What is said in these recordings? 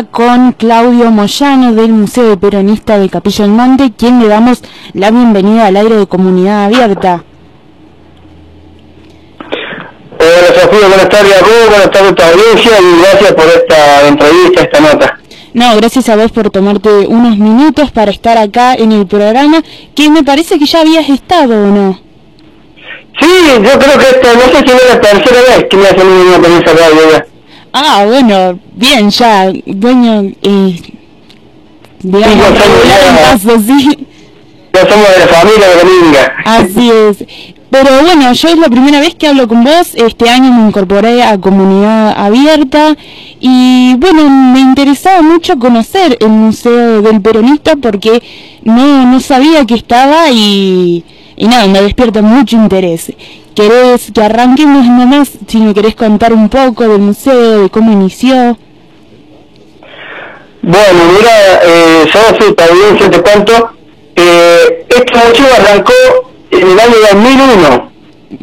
charla con Claudio Moyano del Museo Peronista de Capilla del Monte, quien le damos la bienvenida al aire de Comunidad Abierta. Hola Sofía, buenas tardes a vos, buenas tardes a tu audiencia y gracias por esta entrevista, esta nota. No, gracias a vos por tomarte unos minutos para estar acá en el programa, que me parece que ya habías estado, ¿o no? Sí, yo creo que esta, no sé si es la tercera vez que me hacen una con esa radio ya. Ah, bueno, bien, ya, dueño, digamos, sí, regular en paso, sí. Ya somos de la familia de Dominga. Así es. Pero bueno, yo es la primera vez que hablo con vos, este año me incorporé a Comunidad Abierta y bueno, me interesaba mucho conocer el Museo del Peronista porque no sabía que estaba y nada, me despierta mucho interés. ¿Querés que arranquemos nomás, si me querés contar un poco del museo, de cómo inició? Bueno, mira, Sofi, tu audiencia te cuento, este museo arrancó en el año 2001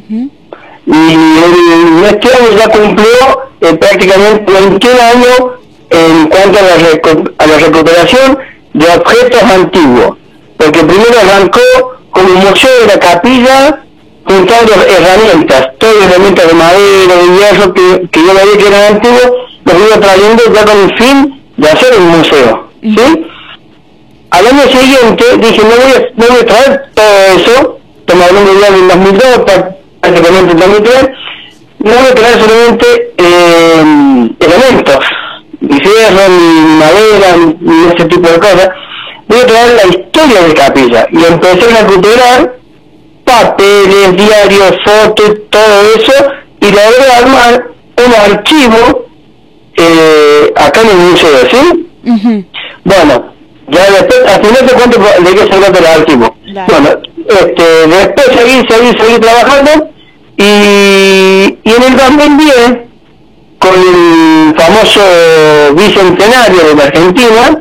y este año ya cumplió prácticamente 21 años en cuanto a la recuperación de objetos antiguos, porque primero arrancó como museo de la capilla juntando herramientas, todas herramientas de madera, de hierro que yo veía que eran antiguos, los iba trayendo ya con el fin de hacer un museo, ¿sí? Al año siguiente dije, no voy a traer todo eso, estamos hablando ya del 2002, prácticamente el 2003, no voy a traer solamente elementos, ni fierro, ni madera, ni ese tipo de cosas, voy a traer la historia de capilla, y empecé a recuperar papeles, diarios, fotos, todo eso, y logré armar un archivo acá en el museo, ¿sí? Bueno, ya después, al final te cuento de qué se trata el archivo. Bueno, después seguí trabajando y en el 2010, con el famoso bicentenario de la Argentina,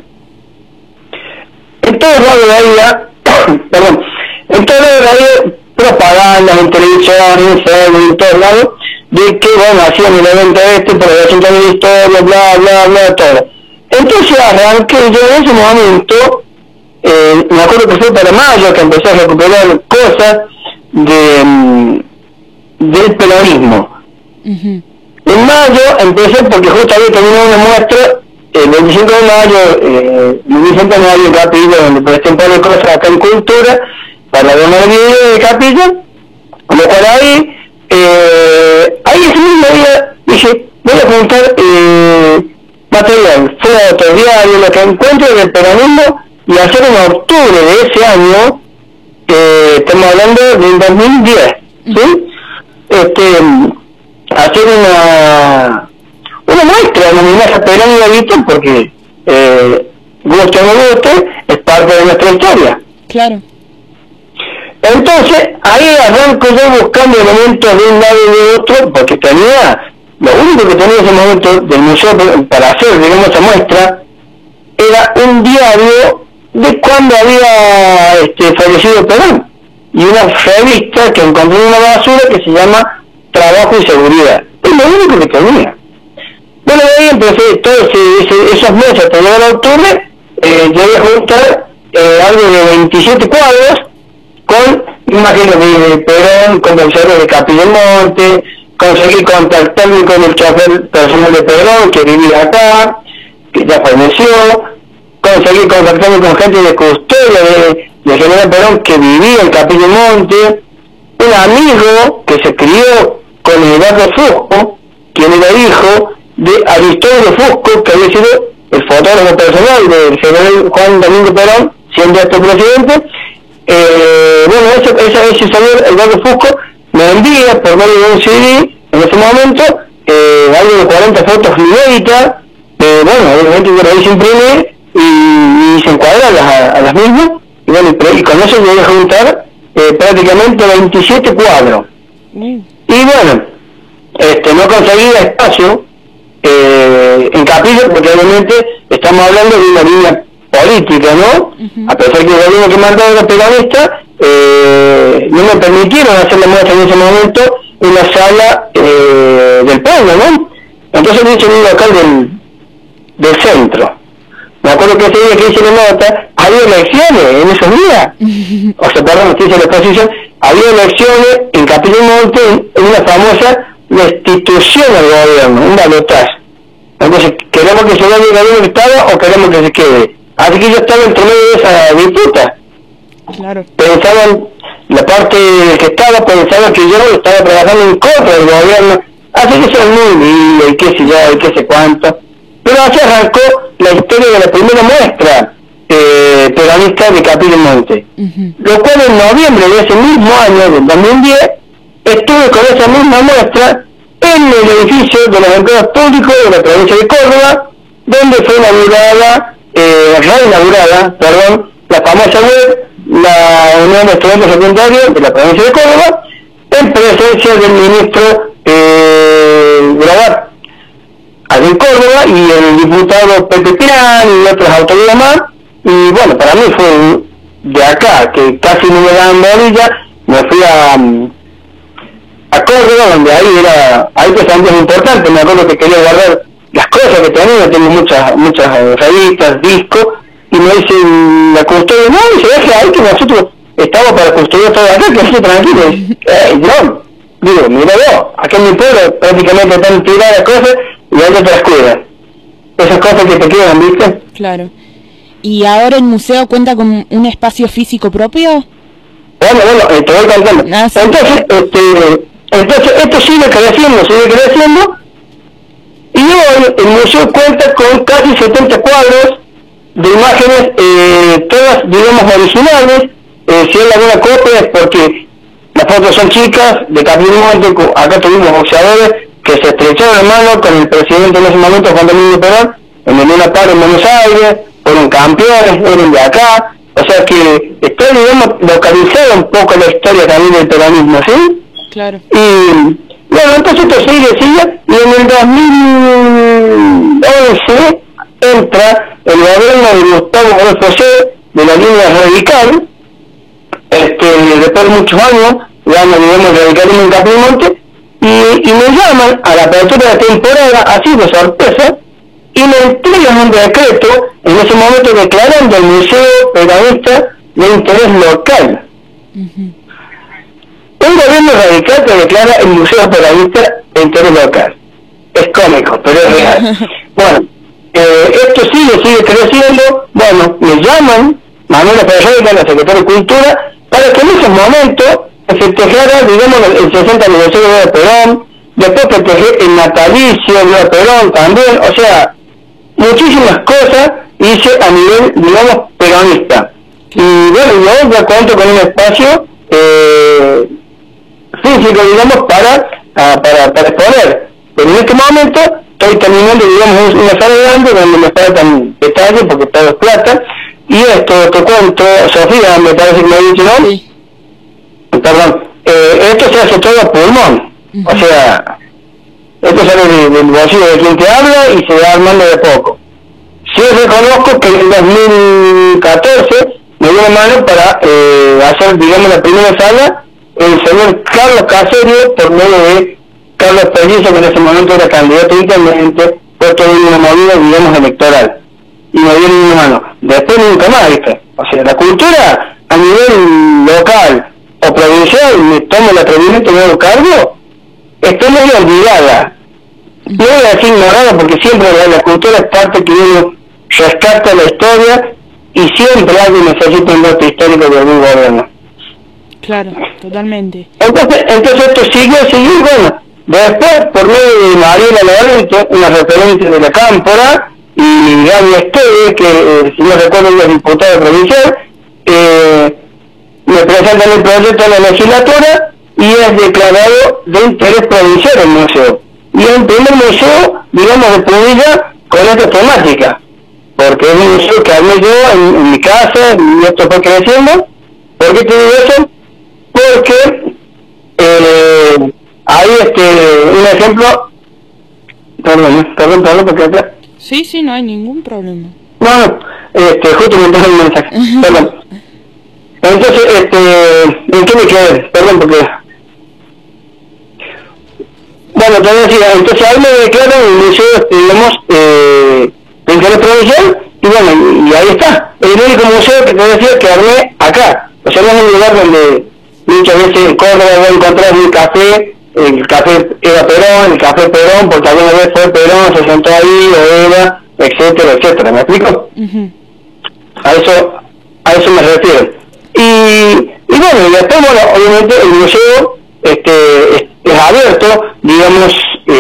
en todos lados había, perdón, en todos lados había propagandas, en televisión, en Facebook, en todos lados, de que, bueno, hacían el evento por el 80 años de historia, bla, todo. Entonces arranqué yo en ese momento, me acuerdo que fue para mayo que empecé a recuperar cosas del peronismo. En mayo empecé porque justo había terminado una muestra, el 25 de mayo, el bicentenario de Capilla, donde presté un par de cosas acá en Cultura, para donar el video de Capilla, lo cual ahí ese mismo día dije, voy a juntar material, fotos, diarios, lo que encuentro del peronismo y hacer en octubre de ese año, estamos hablando del 2010, ¿sí? Hacer una muestra de homenaje a Perón y a Víctor porque guste o no guste, es parte de nuestra historia. Claro. Entonces, ahí arranco yo buscando elementos de un lado y de otro, porque lo único que tenía en ese momento del museo para hacer, digamos, esa muestra, era un diario de cuando había fallecido Perón, y una revista que encontré en una basura que se llama Trabajo y Seguridad. Es lo único que tenía. Bueno, de ahí empecé todos esos meses hasta llegar a octubre, llegué a juntar algo de 27 cuadros, con imágenes de Perón, con observadores de Capilla del Monte, conseguí contactarme con el chofer personal de Perón, que vivía acá, que ya falleció, conseguí contactarme con gente de custodia de General Perón, que vivía en Capilla del Monte, un amigo que se crió con Eduardo Fusco, quien era hijo de Aristóbulo Fusco, que había sido el fotógrafo personal del general Juan Domingo Perón, siendo presidente. Bueno, ese señor Eduardo Fusco me envía por medio de un CD en ese momento algo de 40 fotos inéditas, bueno, obviamente yo lo hice imprimir y se encuadran a las mismas, y bueno, y con eso llegué a juntar prácticamente 27 cuadros. Y bueno, no conseguí espacio en Capilla porque obviamente estamos hablando de una línea política, ¿no? A pesar que el gobierno que mandaba era peronista, no me permitieron hacer la muestra en ese momento en la sala del pueblo, ¿no? Entonces me hice un local del centro. Me acuerdo que ese día que hice la nota, había elecciones en esos días. O sea, perdón, que hice la exposición, había elecciones en Capilla Monte, en una famosa destitución al gobierno, un balotaje. Entonces, ¿queremos que se vaya el gobierno del Estado o queremos que se quede? Así que yo estaba entre medio de esa disputa. Claro. Pensaban, la parte que estaba pensaba que yo estaba trabajando en contra del gobierno. Así que eso es muy lindo, y qué sé yo, y qué sé cuánto. Pero así arrancó la historia de la primera muestra peronista de Capilla Monte. Lo cual en noviembre de ese mismo año, del 2010, estuve con esa misma muestra en el edificio de los empleados públicos de la provincia de Córdoba, donde fue reinaugurada, la famosa web, la Unión de Estudiantes Secundarios de la provincia de Córdoba, en presencia del ministro Grabat, allí en Córdoba, y el diputado Pepe Pirán y otras autoridades más. Y bueno, para mí fue de acá, que casi no me daban bolilla, me fui a Córdoba, donde ahí pues también es importante. Me acuerdo que quería guardar las cosas que tengo muchas revistas, discos, y me dicen la custodia, no, y se deje ahí que nosotros estamos para custodiar todo acá, que esté tranquilo. No, digo, mira vos, acá en mi pueblo prácticamente están tiradas cosas y hay otras cuidas. Esas cosas que te quedan, ¿viste? Claro. ¿Y ahora el museo cuenta con un espacio físico propio? Bueno, te voy contando. Sí. Entonces esto sigue creciendo, y hoy el museo cuenta con casi 70 cuadros de imágenes, todas, digamos, originales. Si hay alguna copia es porque las fotos son chicas, de Capilla Monte. Acá tuvimos boxeadores que se estrecharon la mano con el presidente en ese momento, Juan Domingo Perón, en el Luna Park en Buenos Aires, fueron campeones, eran de acá. O sea que está, digamos, localizada un poco la historia también del peronismo, ¿sí? Claro. Y bueno, entonces esto sigue, y en el 2011 entra el gobierno de Gustavo Adolfo de la línea radical, después de muchos años, digamos, radicalismo en Capilla Monte, y me llaman a la apertura de la temporada, así de sorpresa, y me entregan un decreto, en ese momento declarando el Museo Peronista de interés local. Un gobierno radical que declara el Museo Peronista de interés local. Es cómico, pero es real. Bueno, esto sigue creciendo. Bueno, me llaman Manuela Ferreira, la secretaria de Cultura, para que en esos momentos se festejara, digamos, el 60 aniversario de Perón, después festejé el natalicio de Perón también. O sea, muchísimas cosas hice a nivel, digamos, peronista. Y bueno, yo ya cuento con un espacio físico, digamos, para exponer. Pero en este momento estoy terminando, digamos, una sala grande donde me faltan detalles porque todo es plata. Y esto te cuento, Sofía, me parece que me ha dicho, ¿no? Sí. Perdón, esto se hace todo a pulmón. O sea, esto sale del bolsillo de quien te habla y se va armando de poco. Sí reconozco que en el 2014 me dio una mano para hacer, digamos, la primera sala el señor Carlos Caserio, por medio de Carlos Pellizo, que en ese momento era candidato a intendente, fue toda una movida, digamos, electoral. Y me dieron una mano. Después nunca más, ¿viste? O sea, la cultura a nivel local o provincial, me tomo el atrevimiento de nuevo cargo, está medio olvidada. No voy a decir ignorada porque siempre la cultura es parte que uno rescata la historia y siempre alguien necesita un dato histórico de algún gobierno. Claro, totalmente. Entonces esto sigue, bueno. Después, por medio de Mariela Lorenzo, una referente de la Cámpora, y Gaby Esteves, que si no recuerdo es diputada provincial, me presentan el proyecto de la legislatura y es declarado de interés provincial el museo. Y es el primer museo, digamos, de Punilla con esta temática, porque es un museo que armé yo en mi casa y esto fue creciendo. ¿Por qué te digo eso? Porque hay un ejemplo, perdón, porque acá. Sí, no hay ningún problema. No, justo me entró el mensaje, perdón. Entonces, ¿en qué me quedé? Perdón, porque... Bueno, te decía, entonces ahí me declaran el museo, digamos, de interés provincial, y bueno, y ahí está. El único museo que te decía que armé acá. O sea, no es un lugar donde muchas veces en Córdoba voy a encontrar un café, el café Eva Perón, el café Perón, porque alguna vez fue Perón, se sentó ahí, o Eva, etcétera, etcétera. ¿Me explico? Uh-huh. A eso me refiero. Y bueno, y después, bueno, obviamente el museo es abierto, digamos,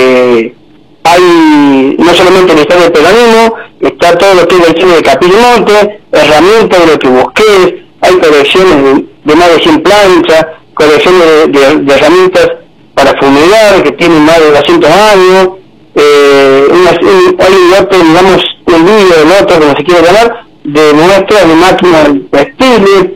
hay no solamente la historia del peronismo, está todo lo que es la historia de Capilmonte, herramientas de lo que busqué, hay colecciones de más de 100 planchas, colecciones de herramientas para fumigar que tienen más de 200 años, hay un otro, digamos, un vídeo del otro, como se quiere llamar, de muestras de máquinas textiles,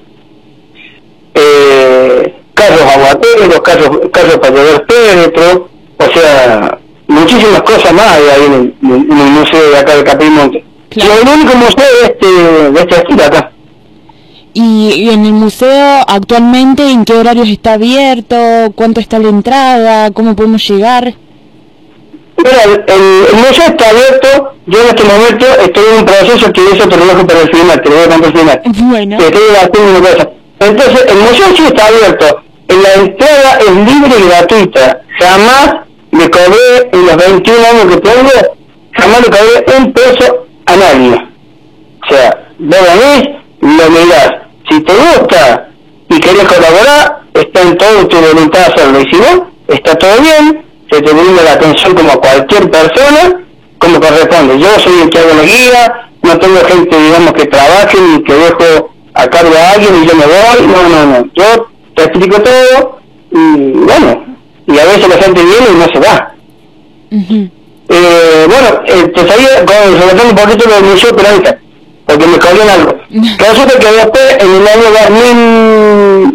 carros aguateros, carros para llevar féretro, o sea, muchísimas cosas más hay ahí en el museo de acá de Capilmonte. Claro. Y el único museo de este estilo acá. ¿Y en el museo actualmente en qué horarios está abierto? ¿Cuánto está la entrada? ¿Cómo podemos llegar? Mira, el museo está abierto. Yo en este momento estoy en un proceso que eso te lo dejo para el final, te lo voy a contar al final. Bueno. Estoy haciendo una cosa. Entonces, el museo sí está abierto. La entrada es libre y gratuita. Jamás me cobré, en los 21 años que tengo, jamás le cobré un peso a nadie. O sea, vos venís, lo mirás. Si te gusta y querés colaborar, está en todo tu voluntad hacerlo. Y si no, está todo bien, se te brinda la atención como a cualquier persona, como corresponde. Yo soy el que hago la guía, no tengo gente, digamos, que trabaje ni que dejo a cargo a alguien y yo me voy. No. Yo te explico todo y bueno, y a veces la gente viene y no se va. Uh-huh. Bueno, te sabía, relatando un poquito del museo peronista, porque me colgué en algo. Que resulta que después, en el año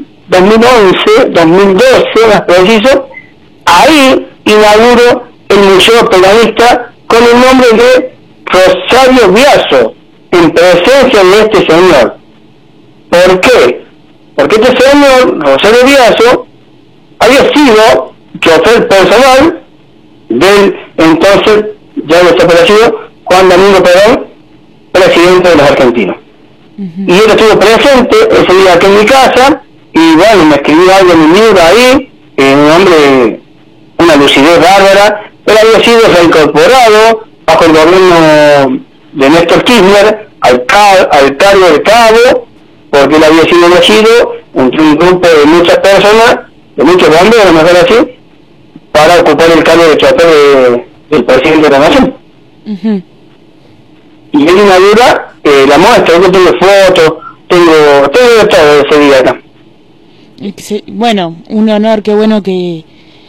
2012 más preciso, ahí inauguro el Museo Peronista con el nombre de Rosario Biaso, en presencia de este señor. ¿Por qué? Porque este señor, Rosario Biaso, había sido chofer personal del entonces ya desaparecido Juan Domingo Perón, presidente de los argentinos. Uh-huh. Y él estuvo presente ese día aquí en mi casa, y bueno, me escribió algo en mi libro ahí, un hombre, una lucidez bárbara. Él había sido reincorporado bajo el gobierno de Néstor Kirchner al cargo de cabo, porque él había sido elegido entre un grupo de muchas personas, de muchos bomberos, mejor así, para ocupar el cargo de chofer del presidente de la nación. Uh-huh. Y él inaugura la muestra. Yo tengo fotos, tengo todo de ese día acá. Bueno, un honor, qué bueno que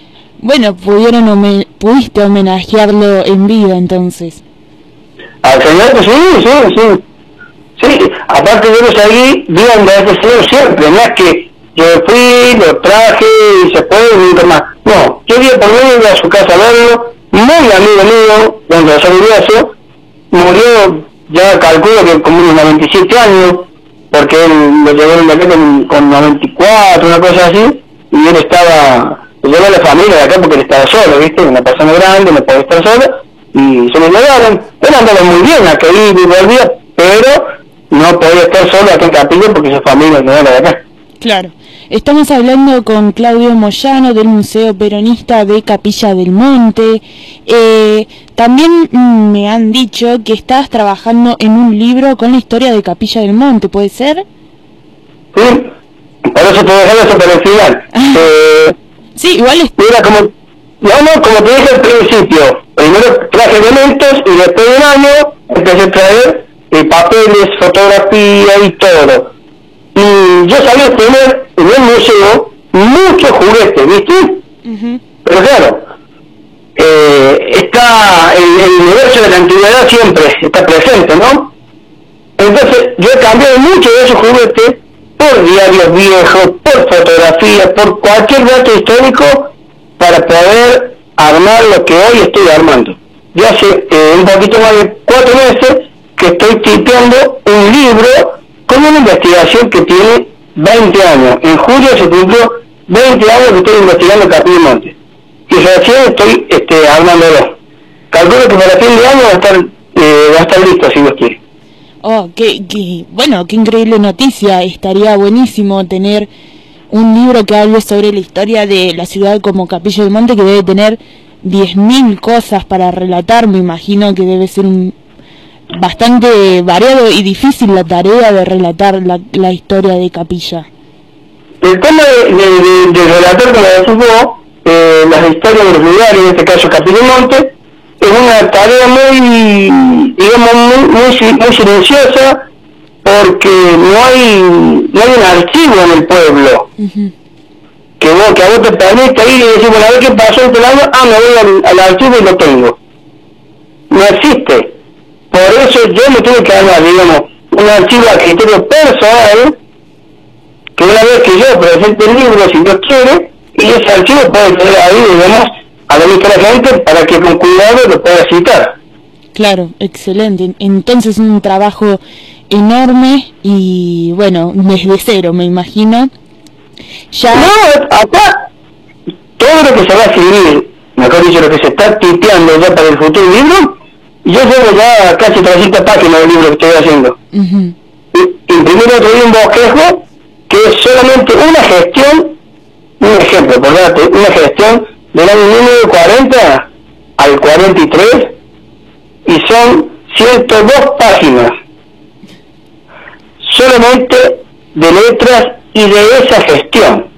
pudiste homenajearlo en vida entonces. Al señor, sí, aparte yo lo seguí viendo a ese señor siempre, no es que yo fui, lo traje y se fue y nunca más. No, yo día por medio iba a su casa a verlo, muy amigo mío, don Rosario Biaso, murió, ya calculo que como unos 97 años, porque él lo llevaron de acá con 94, una cosa así, y él lo llevó a la familia de acá porque él estaba solo, ¿viste? Una persona grande, no podía estar solo, y se lo llevaron. Él andaba muy bien acá y volvía, pero no podía estar solo acá en Capilla porque su familia no era de acá. Claro. Estamos hablando con Claudio Moyano del Museo Peronista de Capilla del Monte. También me han dicho que estás trabajando en un libro con la historia de Capilla del Monte, ¿puede ser? Sí, por eso te dejé eso para el final. Sí, igual es... Mira, como te dije al principio, primero traje elementos y después de un año empecé a traer papeles, fotografía y todo. Y yo sabía tener en el museo muchos juguetes, ¿viste? Uh-huh. Pero claro, está el universo de la antigüedad siempre está presente, ¿no? Entonces yo he cambiado mucho de esos juguetes por diarios viejos, por fotografías, por cualquier dato histórico para poder armar lo que hoy estoy armando. Ya hace un poquito más de 4 meses que estoy tipeando un libro con una investigación que tiene 20 años. En julio se cumplió 20 años que estoy investigando Capilmonte. Y recién estoy armándolo. Calculo que para fin de año va a estar va a estar listo si Dios quiere. Oh, bueno, qué increíble noticia. Estaría buenísimo tener un libro que hable sobre la historia de la ciudad como Capilla del Monte, que debe tener 10.000 cosas para relatar. Me imagino que debe ser bastante variado y difícil la tarea de relatar la historia de Capilla. El tema de relatar, como decís vos, las historias de los lugares, en este caso Capilla del Monte, es una tarea muy, digamos, muy silenciosa, porque no hay un archivo en el pueblo. Uh-huh. que a vos te permite ir y decir, bueno, a ver qué pasó en el año, me voy al archivo y lo tengo. No existe. Por eso yo me tuve que armar, digamos, un archivo a criterio personal, que una vez que yo presente el libro, si Dios quiere, y ese archivo puede quedar ahí, digamos, a la vista de la gente, para que con cuidado lo pueda citar. Claro, excelente. Entonces un trabajo enorme y, bueno, desde cero, me imagino. Ya... No, acá, todo lo que se va a escribir, mejor dicho, lo que se está tipeando ya para el futuro libro, yo llevo ya casi 300 páginas del libro que estoy haciendo. Uh-huh. Imprimí otro día un bosquejo que es solamente una gestión, un ejemplo, por darte, una gestión del año 1940 al 43, y son 102 páginas, solamente de letras y de esa gestión.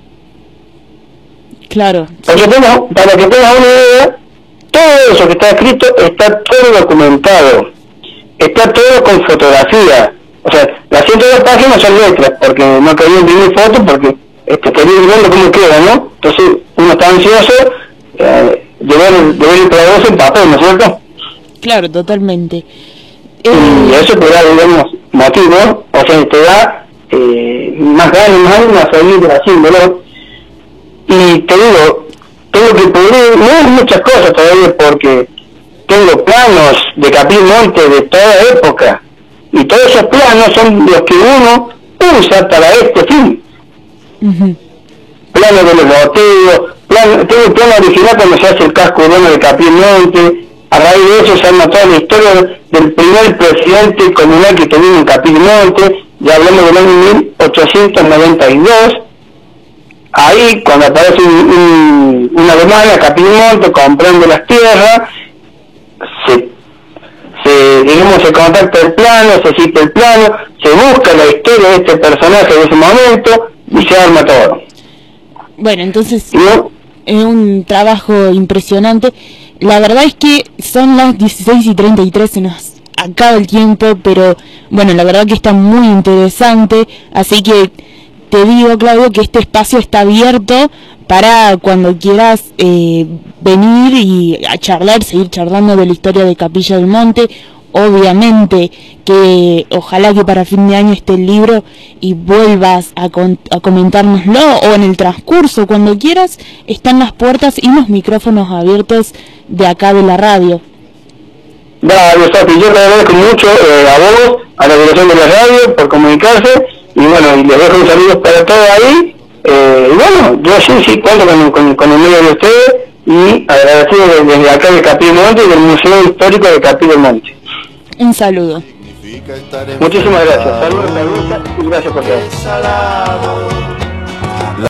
Claro. Para que tengas una idea, todo eso que está escrito está todo documentado, está todo con fotografía. O sea, las 102 páginas son letras, porque no quería imprimir fotos, porque quería ir viendo cómo queda, ¿no? Entonces uno está ansioso de ver el progreso en papel, ¿no es cierto? Claro, totalmente. Y eso te da, digamos, motivo, o sea, te da más ganas a seguir haciéndolo. Y te digo, tengo que pulir, no hay muchas cosas todavía, porque tengo planos de Capilla del Monte de toda época, y todos esos planos son los que uno usa para este fin. Uh-huh. Planos de los loteos, tengo el plano original cuando se hace el casco urbano de Capilla del Monte. A raíz de eso se ha notado la historia del primer presidente comunal que tuvimos en Capilla del Monte, ya hablamos del año 1892. Ahí, cuando aparece una alemana, Capilla del Monte, comprando las tierras, se contacta el plano, se cita el plano, se busca la historia de este personaje de ese momento y se arma todo. Bueno, entonces es un trabajo impresionante. La verdad es que son las 16:33, se nos acaba el tiempo, pero bueno, la verdad que está muy interesante, así que te digo, Claudio, que este espacio está abierto para cuando quieras venir y a charlar, seguir charlando de la historia de Capilla del Monte. Obviamente que ojalá que para fin de año esté el libro y vuelvas a comentárnoslo, o en el transcurso, cuando quieras, están las puertas y los micrófonos abiertos de acá de la radio. Dale, Sofi, yo te agradezco mucho a vos, a la dirección de la radio, por comunicarse, y bueno, y les dejo un saludo para todos ahí. Y bueno, yo sí cuento con el medio de ustedes, y agradecido desde acá de Capilla del Monte y del Museo Histórico de Capilla del Monte. Un saludo. Muchísimas gracias. Saludos y gracias por todo.